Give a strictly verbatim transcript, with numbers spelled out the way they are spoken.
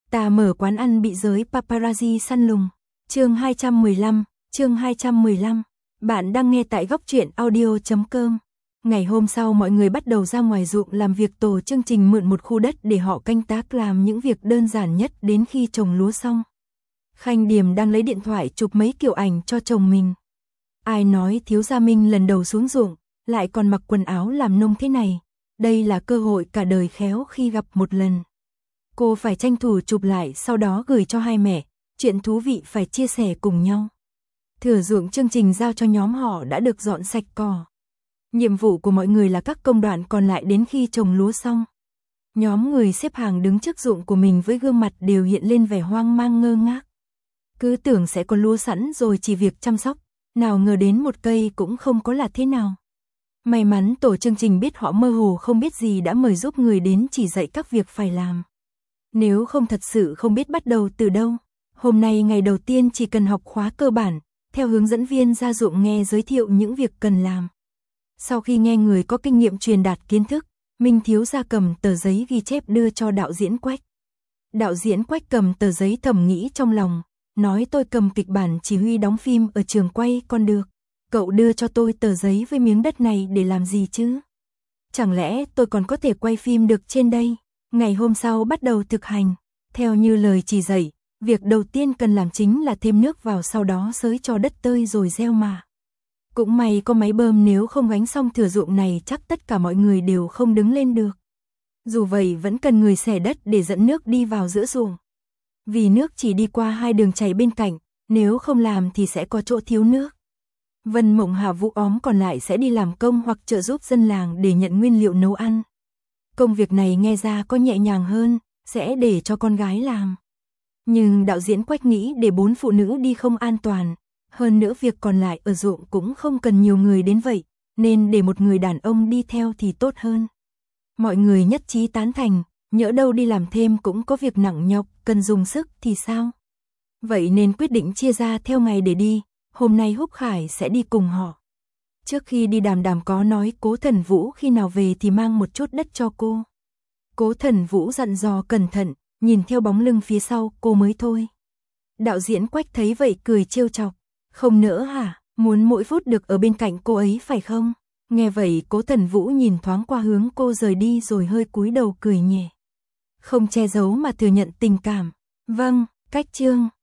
Ta mở quán ăn bị giới paparazzi săn lùng. Chương hai trăm mười lăm, chương hai trăm mười lăm. Bạn đang nghe tại góc truyện audio chấm com. Ngày hôm sau mọi người bắt đầu ra ngoài ruộng làm việc, tổ chương trình mượn một khu đất để họ canh tác làm những việc đơn giản nhất đến khi trồng lúa xong. Khanh Điềm đang lấy điện thoại chụp mấy kiểu ảnh cho chồng mình. Ai nói thiếu gia Minh lần đầu xuống ruộng, lại còn mặc quần áo làm nông thế này. Đây là cơ hội cả đời khéo khi gặp một lần. Cô phải tranh thủ chụp lại, sau đó gửi cho hai mẹ, chuyện thú vị phải chia sẻ cùng nhau. Thửa ruộng chương trình giao cho nhóm họ đã được dọn sạch cỏ. Nhiệm vụ của mọi người là các công đoạn còn lại đến khi trồng lúa xong. Nhóm người xếp hàng đứng trước ruộng của mình với gương mặt đều hiện lên vẻ hoang mang ngơ ngác. Cứ tưởng sẽ có lúa sẵn rồi chỉ việc chăm sóc, nào ngờ đến một cây cũng không có là thế nào. May mắn tổ chương trình biết họ mơ hồ không biết gì đã mời giúp người đến chỉ dạy các việc phải làm. Nếu không thật sự không biết bắt đầu từ đâu. Hôm nay ngày đầu tiên chỉ cần học khóa cơ bản, theo hướng dẫn viên ra ruộng nghe giới thiệu những việc cần làm. Sau khi nghe người có kinh nghiệm truyền đạt kiến thức, Minh thiếu gia cầm tờ giấy ghi chép đưa cho đạo diễn Quách. Đạo diễn Quách cầm tờ giấy thầm nghĩ trong lòng, nói tôi cầm kịch bản chỉ huy đóng phim ở trường quay còn được. Cậu đưa cho tôi tờ giấy với miếng đất này để làm gì chứ? Chẳng lẽ tôi còn có thể quay phim được trên đây? Ngày hôm sau bắt đầu thực hành. Theo như lời chỉ dạy, việc đầu tiên cần làm chính là thêm nước vào, sau đó xới cho đất tơi rồi gieo mà. Cũng may có máy bơm, nếu không gánh xong thửa ruộng này chắc tất cả mọi người đều không đứng lên được. Dù vậy vẫn cần người xẻ đất để dẫn nước đi vào giữa ruộng. Vì nước chỉ đi qua hai đường chảy bên cạnh, nếu không làm thì sẽ có chỗ thiếu nước. Vân Mộng Hà Vũ óm còn lại sẽ đi làm công hoặc trợ giúp dân làng để nhận nguyên liệu nấu ăn. Công việc này nghe ra có nhẹ nhàng hơn, sẽ để cho con gái làm. Nhưng đạo diễn Quách nghĩ để bốn phụ nữ đi không an toàn, hơn nữa việc còn lại ở ruộng cũng không cần nhiều người đến vậy, nên để một người đàn ông đi theo thì tốt hơn. Mọi người nhất trí tán thành, nhỡ đâu đi làm thêm cũng có việc nặng nhọc, cần dùng sức thì sao? Vậy nên quyết định chia ra theo ngày để đi, hôm nay Húc Khải sẽ đi cùng họ. Trước khi đi Đàm Đàm có nói Cố Thần Vũ khi nào về thì mang một chút đất cho cô. Cố Thần Vũ dặn dò cẩn thận, nhìn theo bóng lưng phía sau cô mới thôi. Đạo diễn Quách thấy vậy cười trêu chọc, không nữa hả, muốn mỗi phút được ở bên cạnh cô ấy phải không? Nghe vậy Cố Thần Vũ nhìn thoáng qua hướng cô rời đi rồi hơi cúi đầu cười nhẹ. Không che giấu mà thừa nhận tình cảm. Vâng, Cách Chương.